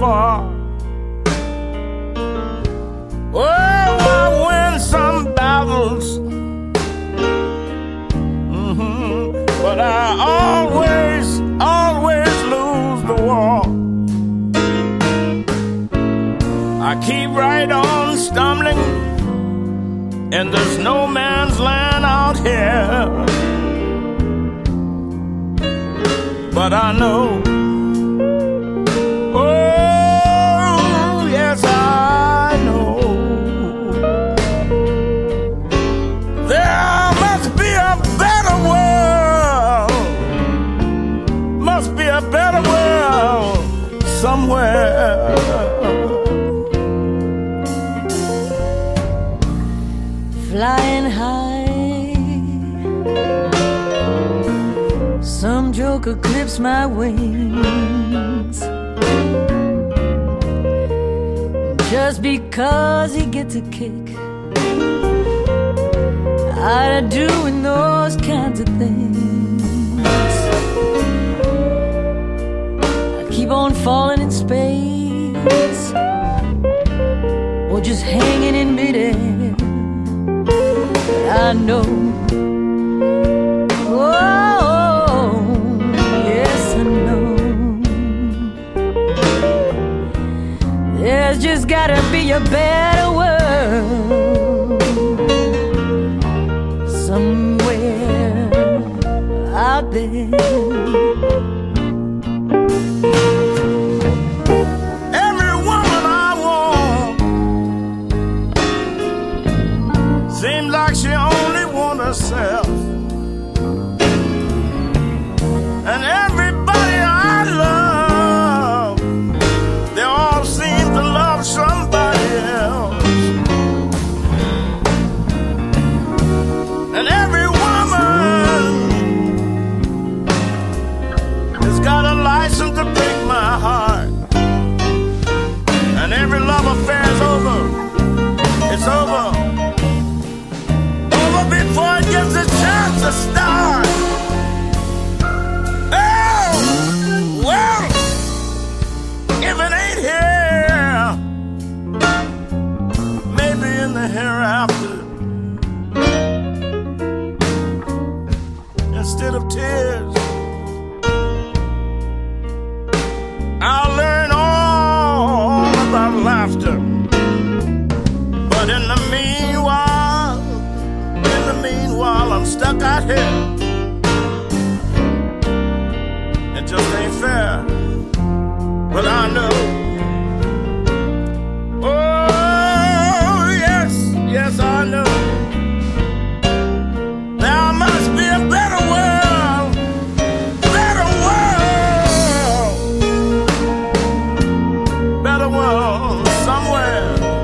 war. Oh, I win some battles, but I always lose the war. I keep right on stumbling, and there's no man's land out here. But I know, oh yes I know, there must be a better world, must be a better world somewhere. Flying high, some joker clips my wings just because he gets a kick out of doing those kinds of things. I keep on falling in space or just hanging in midair. I know, oh, yes I know, there's just gotta be a better world somewhere out there. Every woman I want seems like she only wants herself, and everybody I love, they all seem to love somebody else. And every woman has got a license to break my heart, and every love affair's over. It's over before it gets a chance to start. Oh, well, if it ain't here, maybe in the hereafter, instead of tears, I'll learn all about laughter. But in the meanwhile, I'm stuck out here. It just ain't fair, but I know. Oh, yes, I know. There must be a better world, better world somewhere.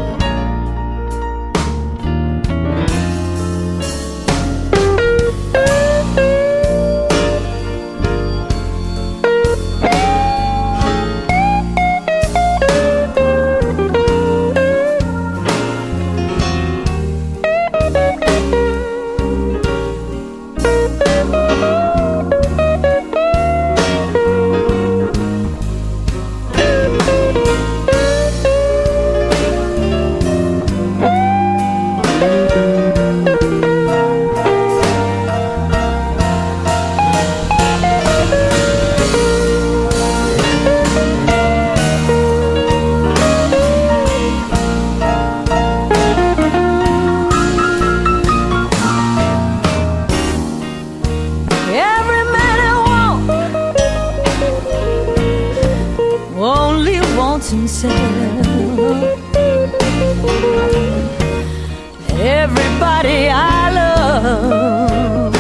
Everybody I love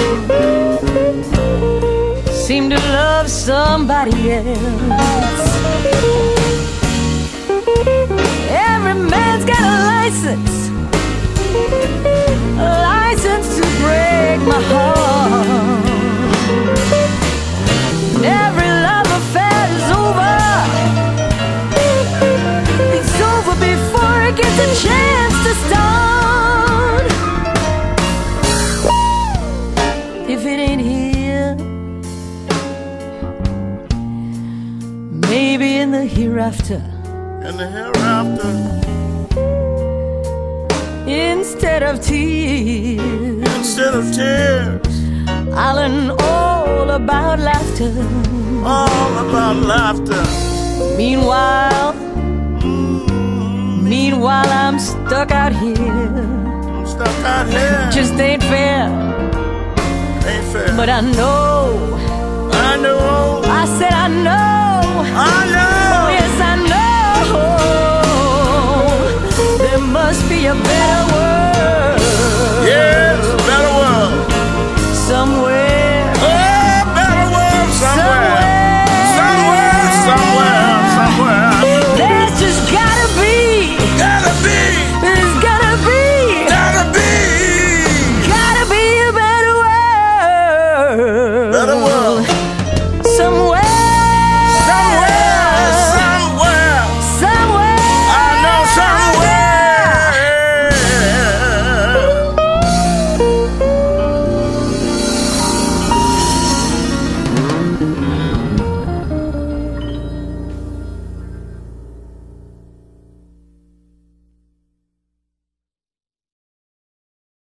seem to love somebody else. Every man's got a license to break my heart. Every love affair is over. It's over before it gets a chance to start. If it ain't here, maybe in the hereafter, in the hereafter. Instead of tears, Instead of tears, I'll learn all about laughter. all about laughter. Meanwhile, meanwhile I'm stuck out here. I'm stuck out here. Just ain't fair, Ain't fair. but I know. I know. I said I know. I know.